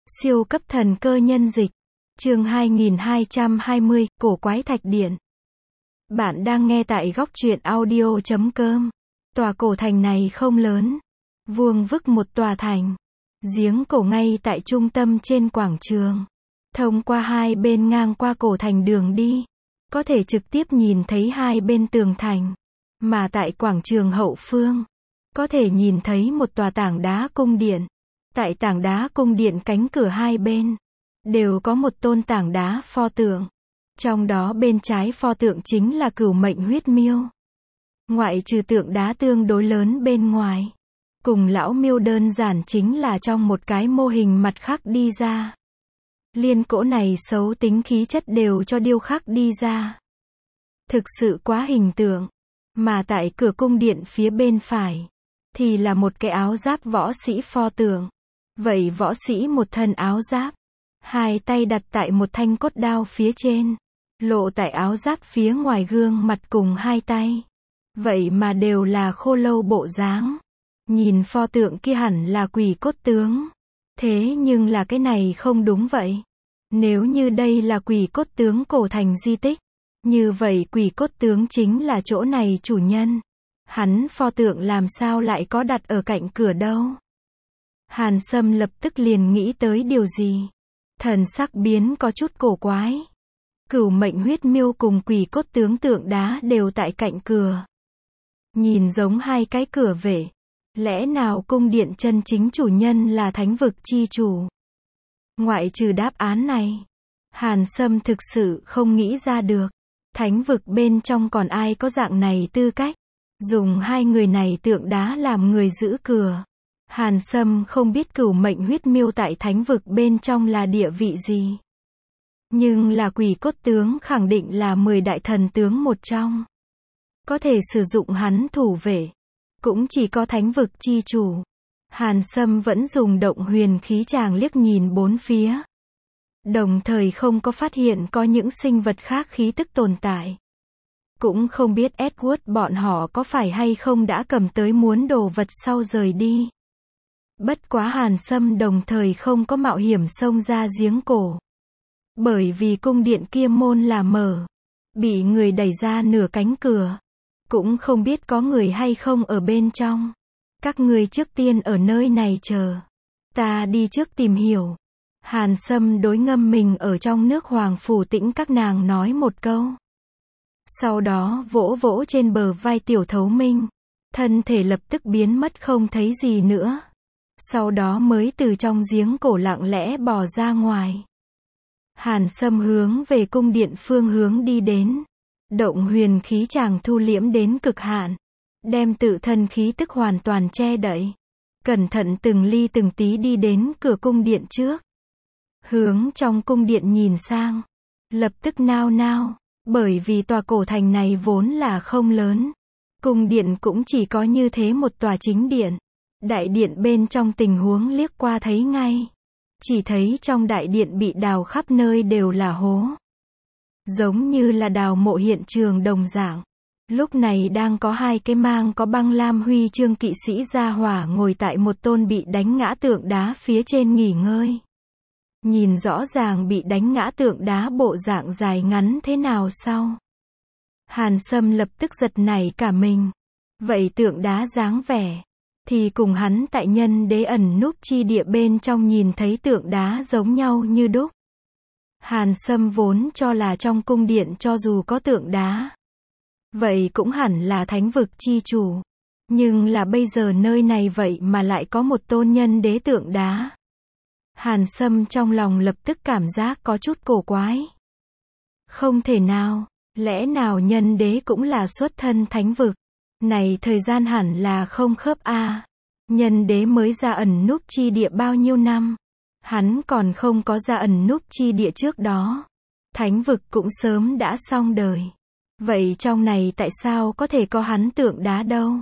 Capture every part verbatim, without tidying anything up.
Siêu cấp thần cơ nhân dịch. Chương hai nghìn hai trăm hai mươi, cổ quái thạch điện. Bạn đang nghe tại góc truyện audio chấm com. Tòa cổ thành này không lớn. Vuông vức một tòa thành. Giếng cổ ngay tại trung tâm trên quảng trường. Thông qua hai bên ngang qua cổ thành đường đi. Có thể trực tiếp nhìn thấy hai bên tường thành. Mà tại quảng trường hậu phương, có thể nhìn thấy một tòa tảng đá cung điện. Tại tảng đá cung điện cánh cửa hai bên, đều có một tôn tảng đá pho tượng. Trong đó bên trái pho tượng chính là Cửu Mệnh Huyết Miêu. Ngoại trừ tượng đá tương đối lớn bên ngoài, cùng lão miêu đơn giản chính là trong một cái mô hình mặt khắc đi ra. Liên cỗ này xấu tính khí chất đều cho điêu khắc đi ra. Thực sự quá hình tượng. Mà tại cửa cung điện phía bên phải, thì là một cái áo giáp võ sĩ pho tượng. Vậy võ sĩ một thân áo giáp, hai tay đặt tại một thanh cốt đao phía trên, lộ tại áo giáp phía ngoài gương mặt cùng hai tay. Vậy mà đều là khô lâu bộ dáng. Nhìn pho tượng kia hẳn là quỷ cốt tướng. Thế nhưng là cái này không đúng vậy. Nếu như đây là quỷ cốt tướng cổ thành di tích, như vậy quỷ cốt tướng chính là chỗ này chủ nhân. Hắn pho tượng làm sao lại có đặt ở cạnh cửa đâu? Hàn Sâm lập tức liền nghĩ tới điều gì. Thần sắc biến có chút cổ quái. Cửu Mệnh Huyết Miêu cùng quỷ cốt tướng tượng đá đều tại cạnh cửa. Nhìn giống hai cái cửa vệ. Lẽ nào cung điện chân chính chủ nhân là thánh vực chi chủ? Ngoại trừ đáp án này, Hàn Sâm thực sự không nghĩ ra được. Thánh vực bên trong còn ai có dạng này tư cách? Dùng hai người này tượng đá làm người giữ cửa. Hàn Sâm không biết Cửu Mệnh Huyết Miêu tại thánh vực bên trong là địa vị gì. Nhưng là quỷ cốt tướng khẳng định là mười đại thần tướng một trong. Có thể sử dụng hắn thủ vệ. Cũng chỉ có thánh vực chi chủ. Hàn Sâm vẫn dùng động huyền khí tràng liếc nhìn bốn phía. Đồng thời không có phát hiện có những sinh vật khác khí tức tồn tại. Cũng không biết Edward bọn họ có phải hay không đã cầm tới muốn đồ vật sau rời đi. Bất quá Hàn Sâm đồng thời không có mạo hiểm xông ra giếng cổ. Bởi vì cung điện kia môn là mở. Bị người đẩy ra nửa cánh cửa. Cũng không biết có người hay không ở bên trong. Các ngươi trước tiên ở nơi này chờ. Ta đi trước tìm hiểu. Hàn Sâm đối ngâm mình ở trong nước Hoàng Phủ Tĩnh các nàng nói một câu. Sau đó vỗ vỗ trên bờ vai Tiểu Thấu Minh. Thân thể lập tức biến mất không thấy gì nữa. Sau đó mới từ trong giếng cổ lặng lẽ bò ra ngoài. Hàn Sâm hướng về cung điện phương hướng đi đến. Động huyền khí chàng thu liễm đến cực hạn. Đem tự thân khí tức hoàn toàn che đậy. Cẩn thận từng ly từng tí đi đến cửa cung điện trước. Hướng trong cung điện nhìn sang. Lập tức nao nao. Bởi vì tòa cổ thành này vốn là không lớn. Cung điện cũng chỉ có như thế một tòa chính điện. Đại điện bên trong tình huống liếc qua thấy ngay. Chỉ thấy trong đại điện bị đào khắp nơi đều là hố. Giống như là đào mộ hiện trường đồng dạng. Lúc này đang có hai cái mang có băng lam huy chương kỵ sĩ gia hỏa ngồi tại một tôn bị đánh ngã tượng đá phía trên nghỉ ngơi. Nhìn rõ ràng bị đánh ngã tượng đá bộ dạng dài ngắn thế nào sau. Hàn Sâm lập tức giật nảy cả mình. Vậy tượng đá dáng vẻ thì cùng hắn tại Nhân Đế ẩn núp chi địa bên trong nhìn thấy tượng đá giống nhau như đúc. Hàn Sâm vốn cho là trong cung điện cho dù có tượng đá, vậy cũng hẳn là thánh vực chi chủ. Nhưng là bây giờ nơi này vậy mà lại có một tôn Nhân Đế tượng đá. Hàn Sâm trong lòng lập tức cảm giác có chút cổ quái. Không thể nào, lẽ nào Nhân Đế cũng là xuất thân thánh vực? Này thời gian hẳn là không khớp a. À. Nhân Đế mới ra ẩn núp chi địa bao nhiêu năm? Hắn còn không có ra ẩn núp chi địa trước đó. Thánh vực cũng sớm đã xong đời. Vậy trong này tại sao có thể có hắn tượng đá đâu?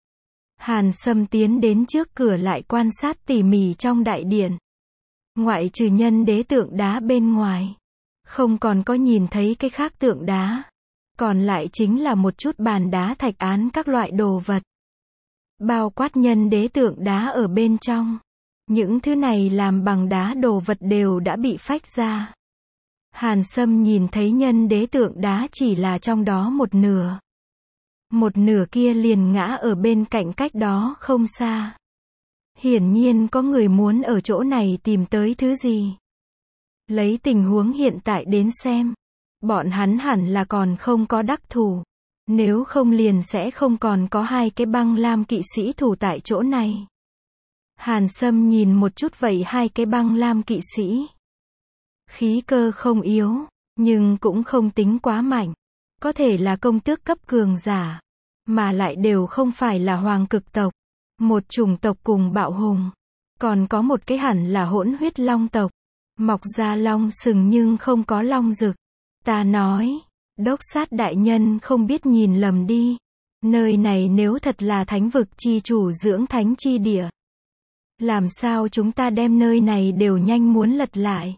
Hàn Sâm tiến đến trước cửa lại quan sát tỉ mỉ trong đại điện. Ngoại trừ Nhân Đế tượng đá bên ngoài, không còn có nhìn thấy cái khác tượng đá. Còn lại chính là một chút bàn đá thạch án các loại đồ vật. Bao quát Nhân Đế tượng đá ở bên trong. Những thứ này làm bằng đá đồ vật đều đã bị phách ra. Hàn Sâm nhìn thấy nhân đế tượng đá chỉ là trong đó một nửa. Một nửa kia liền ngã ở bên cạnh cách đó không xa. Hiển nhiên có người muốn ở chỗ này tìm tới thứ gì. Lấy tình huống hiện tại đến xem, bọn hắn hẳn là còn không có đắc thủ. Nếu không liền sẽ không còn có hai cái băng lam kỵ sĩ thủ tại chỗ này. Hàn Sâm nhìn một chút vậy hai cái băng lam kỵ sĩ. Khí cơ không yếu, nhưng cũng không tính quá mạnh. Có thể là công tước cấp cường giả, mà lại đều không phải là hoàng cực tộc. Một chủng tộc cùng bạo hùng. Còn có một cái hẳn là hỗn huyết long tộc. Mọc ra long sừng nhưng không có long rực. Ta nói, đốc sát đại nhân không biết nhìn lầm đi. Nơi này nếu thật là thánh vực chi chủ dưỡng thánh chi địa. Làm sao chúng ta đem nơi này đều nhanh muốn lật lại.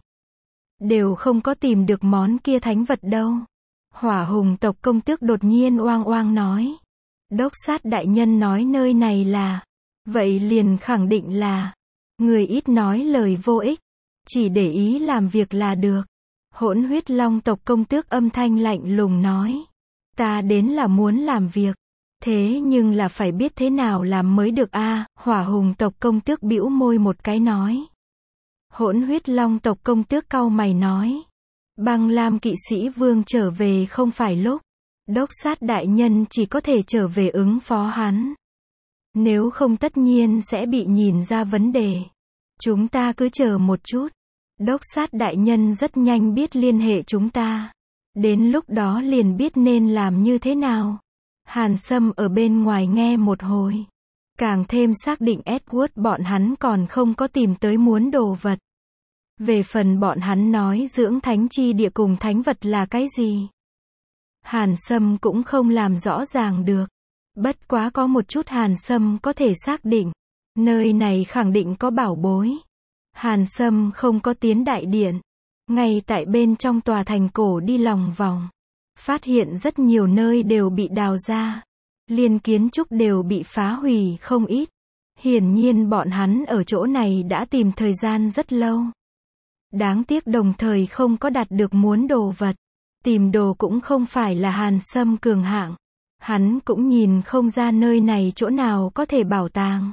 Đều không có tìm được món kia thánh vật đâu. Hỏa hùng tộc công tước đột nhiên oang oang nói. Đốc sát đại nhân nói nơi này là. Vậy liền khẳng định là. Người ít nói lời vô ích. Chỉ để ý làm việc là được. Hỗn huyết long tộc công tước âm thanh lạnh lùng nói. Ta đến là muốn làm việc. Thế nhưng là phải biết thế nào làm mới được a à, hỏa hùng tộc công tước bĩu môi một cái nói. Hỗn huyết long tộc công tước cau mày nói. Băng lam kỵ sĩ vương trở về không phải lúc. Đốc sát đại nhân chỉ có thể trở về ứng phó hắn. Nếu không tất nhiên sẽ bị nhìn ra vấn đề. Chúng ta cứ chờ một chút. Đốc sát đại nhân rất nhanh biết liên hệ chúng ta. Đến lúc đó liền biết nên làm như thế nào. Hàn Sâm ở bên ngoài nghe một hồi. Càng thêm xác định Edward bọn hắn còn không có tìm tới muốn đồ vật. Về phần bọn hắn nói dưỡng thánh chi địa cùng thánh vật là cái gì. Hàn Sâm cũng không làm rõ ràng được. Bất quá có một chút Hàn Sâm có thể xác định. Nơi này khẳng định có bảo bối. Hàn Sâm không có tiến đại điện. Ngay tại bên trong tòa thành cổ đi lòng vòng. Phát hiện rất nhiều nơi đều bị đào ra. Liên kiến trúc đều bị phá hủy không ít. Hiển nhiên bọn hắn ở chỗ này đã tìm thời gian rất lâu. Đáng tiếc đồng thời không có đạt được muốn đồ vật. Tìm đồ cũng không phải là Hàn Sâm cường hạng. Hắn cũng nhìn không ra nơi này chỗ nào có thể bảo tàng.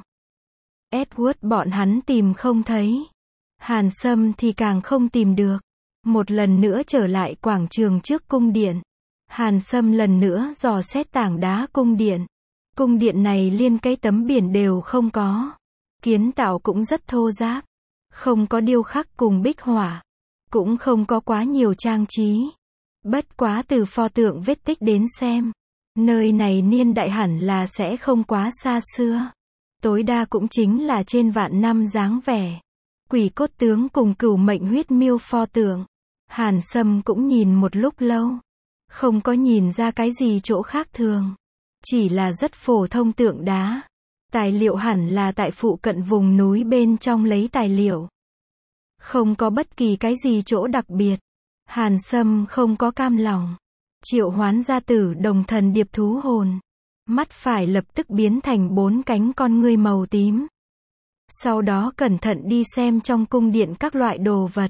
Edward bọn hắn tìm không thấy. Hàn Sâm thì càng không tìm được. Một lần nữa trở lại quảng trường trước cung điện. Hàn Sâm lần nữa dò xét tảng đá cung điện. Cung điện này liên cái tấm biển đều không có. Kiến tạo cũng rất thô ráp. Không có điêu khắc cùng bích họa. Cũng không có quá nhiều trang trí. Bất quá từ pho tượng vết tích đến xem. Nơi này niên đại hẳn là sẽ không quá xa xưa. Tối đa cũng chính là trên vạn năm dáng vẻ. Quỷ cốt tướng cùng cửu mệnh huyết miêu pho tượng. Hàn Sâm cũng nhìn một lúc lâu. Không có nhìn ra cái gì chỗ khác thường. Chỉ là rất phổ thông tượng đá. Tài liệu hẳn là tại phụ cận vùng núi bên trong lấy tài liệu. Không có bất kỳ cái gì chỗ đặc biệt. Hàn Sâm không có cam lòng. Triệu hoán ra tử đồng thần điệp thú hồn. Mắt phải lập tức biến thành bốn cánh con ngươi màu tím. Sau đó cẩn thận đi xem trong cung điện các loại đồ vật.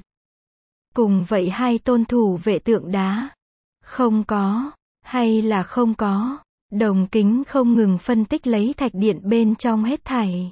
Cùng vậy hai tôn thủ vệ tượng đá. Không có, hay là không có. Đồng kính không ngừng phân tích lấy thạch điện bên trong hết thảy.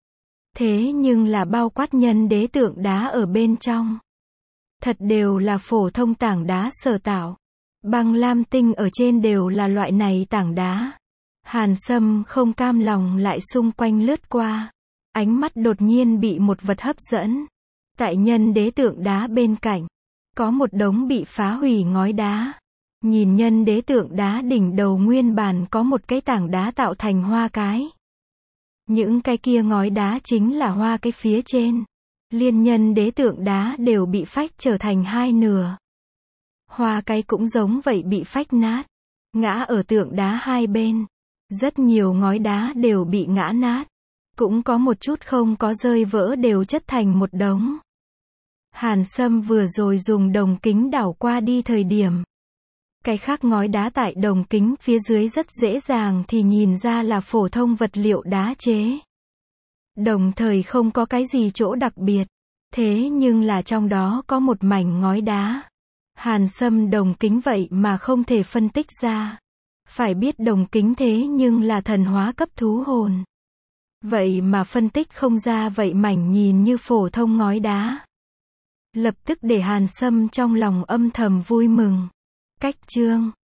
Thế nhưng là bao quát nhân đế tượng đá ở bên trong. Thật đều là phổ thông tảng đá sở tạo. Băng lam tinh ở trên đều là loại này tảng đá. Hàn Sâm không cam lòng lại xung quanh lướt qua. Ánh mắt đột nhiên bị một vật hấp dẫn. Tại nhân đế tượng đá bên cạnh. Có một đống bị phá hủy ngói đá. Nhìn nhân đế tượng đá đỉnh đầu nguyên bản có một cái tảng đá tạo thành hoa cái. Những cái kia ngói đá chính là hoa cái phía trên. Liên nhân đế tượng đá đều bị phách trở thành hai nửa. Hoa cái cũng giống vậy bị phách nát. Ngã ở tượng đá hai bên. Rất nhiều ngói đá đều bị ngã nát. Cũng có một chút không có rơi vỡ đều chất thành một đống. Hàn Sâm vừa rồi dùng đồng kính đảo qua đi thời điểm. Cái khác ngói đá tại đồng kính phía dưới rất dễ dàng thì nhìn ra là phổ thông vật liệu đá chế. Đồng thời không có cái gì chỗ đặc biệt. Thế nhưng là trong đó có một mảnh ngói đá. Hàn Sâm đồng kính vậy mà không thể phân tích ra. Phải biết đồng kính thế nhưng là thần hóa cấp thú hồn. Vậy mà phân tích không ra vậy mảnh nhìn như phổ thông ngói đá. Lập tức để Hàn Sâm trong lòng âm thầm vui mừng. Cách chương